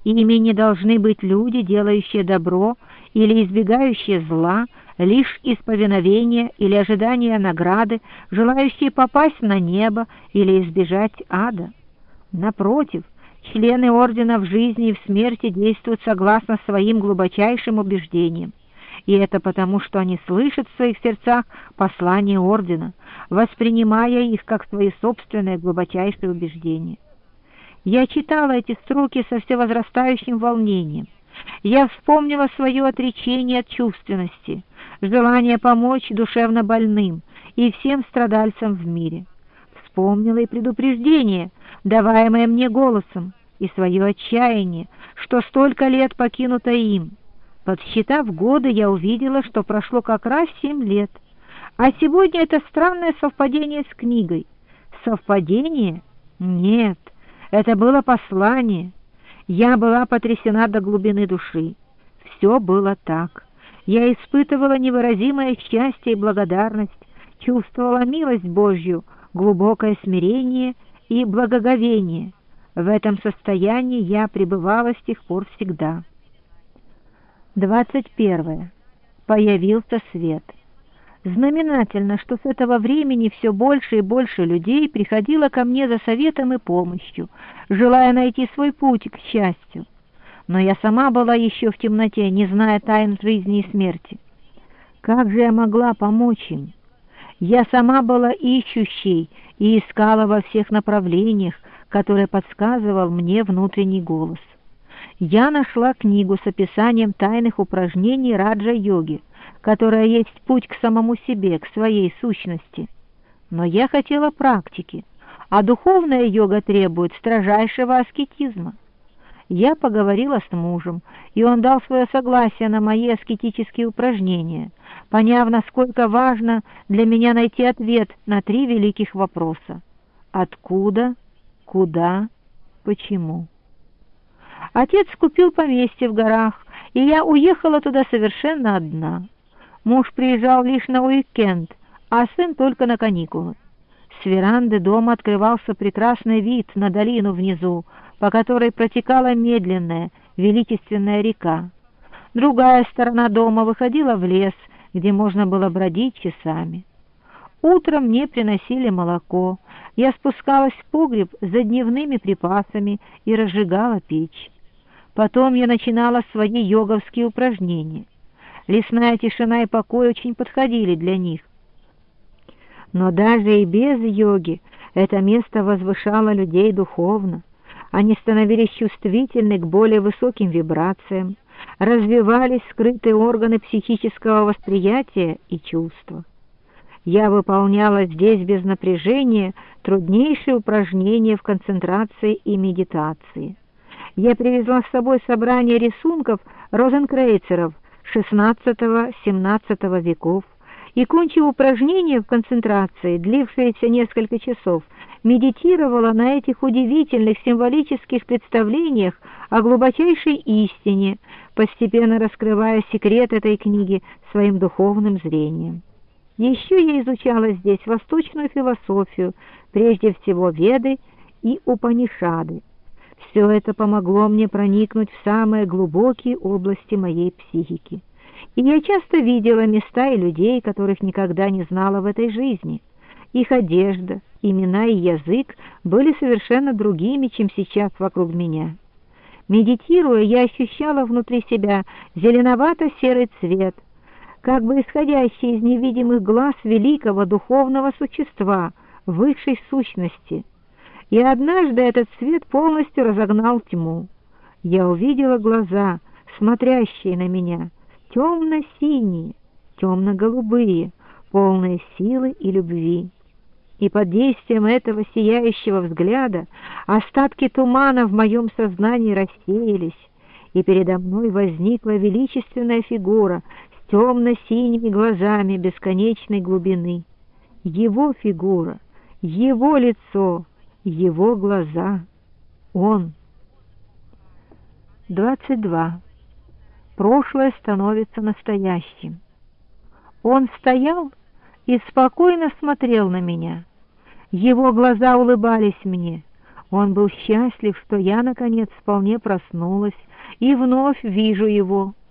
Ими не должны быть люди, делающие добро или избегающие зла, лишь из повиновения или ожидания награды, желающие попасть на небо или избежать ада. Напротив, члены ордена в жизни и в смерти действуют согласно своим глубочайшим убеждениям. И это потому, что они слышат в своих сердцах послание ордена, воспринимая их как свои собственные глубочайшие убеждения. Я читала эти строки со все возрастающим волнением. Я вспомнила свое отречение от чувственности, желание помочь душевно больным и всем страдальцам в мире. Вспомнила и предупреждение, даваемое мне голосом, и свое отчаяние, что столько лет покинуто им. Подсчитав годы, я увидела, что прошло как раз 7 лет. А сегодня это странное совпадение с книгой. Совпадение? Нет, это было послание. Я была потрясена до глубины души. Все было так. Я испытывала невыразимое счастье и благодарность, чувствовала милость Божью, глубокое смирение и благоговение. В этом состоянии я пребывала с тех пор всегда. 21. Появился свет. Знаменательно, что с этого времени все больше и больше людей приходило ко мне за советом и помощью, желая найти свой путь к счастью. Но я сама была еще в темноте, не зная тайн жизни и смерти. Как же я могла помочь им? Я сама была ищущей и искала во всех направлениях, которые подсказывал мне внутренний голос. Я нашла книгу с описанием тайных упражнений раджа-йоги, которая есть путь к самому себе, к своей сущности. Но я хотела практики, а духовная йога требует строжайшего аскетизма. Я поговорила с мужем, и он дал свое согласие на мои аскетические упражнения, поняв, насколько важно для меня найти ответ на 3 великих вопроса: откуда, куда, почему. Отец купил поместье в горах, и я уехала туда совершенно одна. Муж приезжал лишь на уикенд, а сын только на каникулы. С веранды дома открывался прекрасный вид на долину внизу, по которой протекала медленная, величественная река. Другая сторона дома выходила в лес, где можно было бродить часами. Утром мне приносили молоко, я спускалась в погреб за дневными припасами и разжигала печь. Потом я начинала свои йоговские упражнения. Лесная тишина и покой очень подходили для них. Но даже и без йоги это место возвышало людей духовно. Они становились чувствительны к более высоким вибрациям, развивались скрытые органы психического восприятия и чувства. Я выполняла здесь без напряжения труднейшие упражнения в концентрации и медитации. Я привезла с собой собрание рисунков розенкрейцеров XVI-XVII веков и, кончив упражнения в концентрации, длившиеся несколько часов, медитировала на этих удивительных символических представлениях о глубочайшей истине, постепенно раскрывая секрет этой книги своим духовным зрением. Еще я изучала здесь восточную философию, прежде всего Веды и Упанишады. Все это помогло мне проникнуть в самые глубокие области моей психики. И я часто видела места и людей, которых никогда не знала в этой жизни. Их одежда, имена и язык были совершенно другими, чем сейчас вокруг меня. Медитируя, я ощущала внутри себя зеленовато-серый цвет, как бы исходящий из невидимых глаз великого духовного существа, высшей сущности. И однажды этот свет полностью разогнал тьму. Я увидела глаза, смотрящие на меня, темно-синие, темно-голубые, полные силы и любви. И под действием этого сияющего взгляда остатки тумана в моем сознании рассеялись, и передо мной возникла величественная фигура с темно-синими глазами бесконечной глубины. Его фигура, его лицо, его глаза. Он. 22. Прошлое становится настоящим. Он стоял и спокойно смотрел на меня. Его глаза улыбались мне. Он был счастлив, что я, наконец, вполне проснулась и вновь вижу его.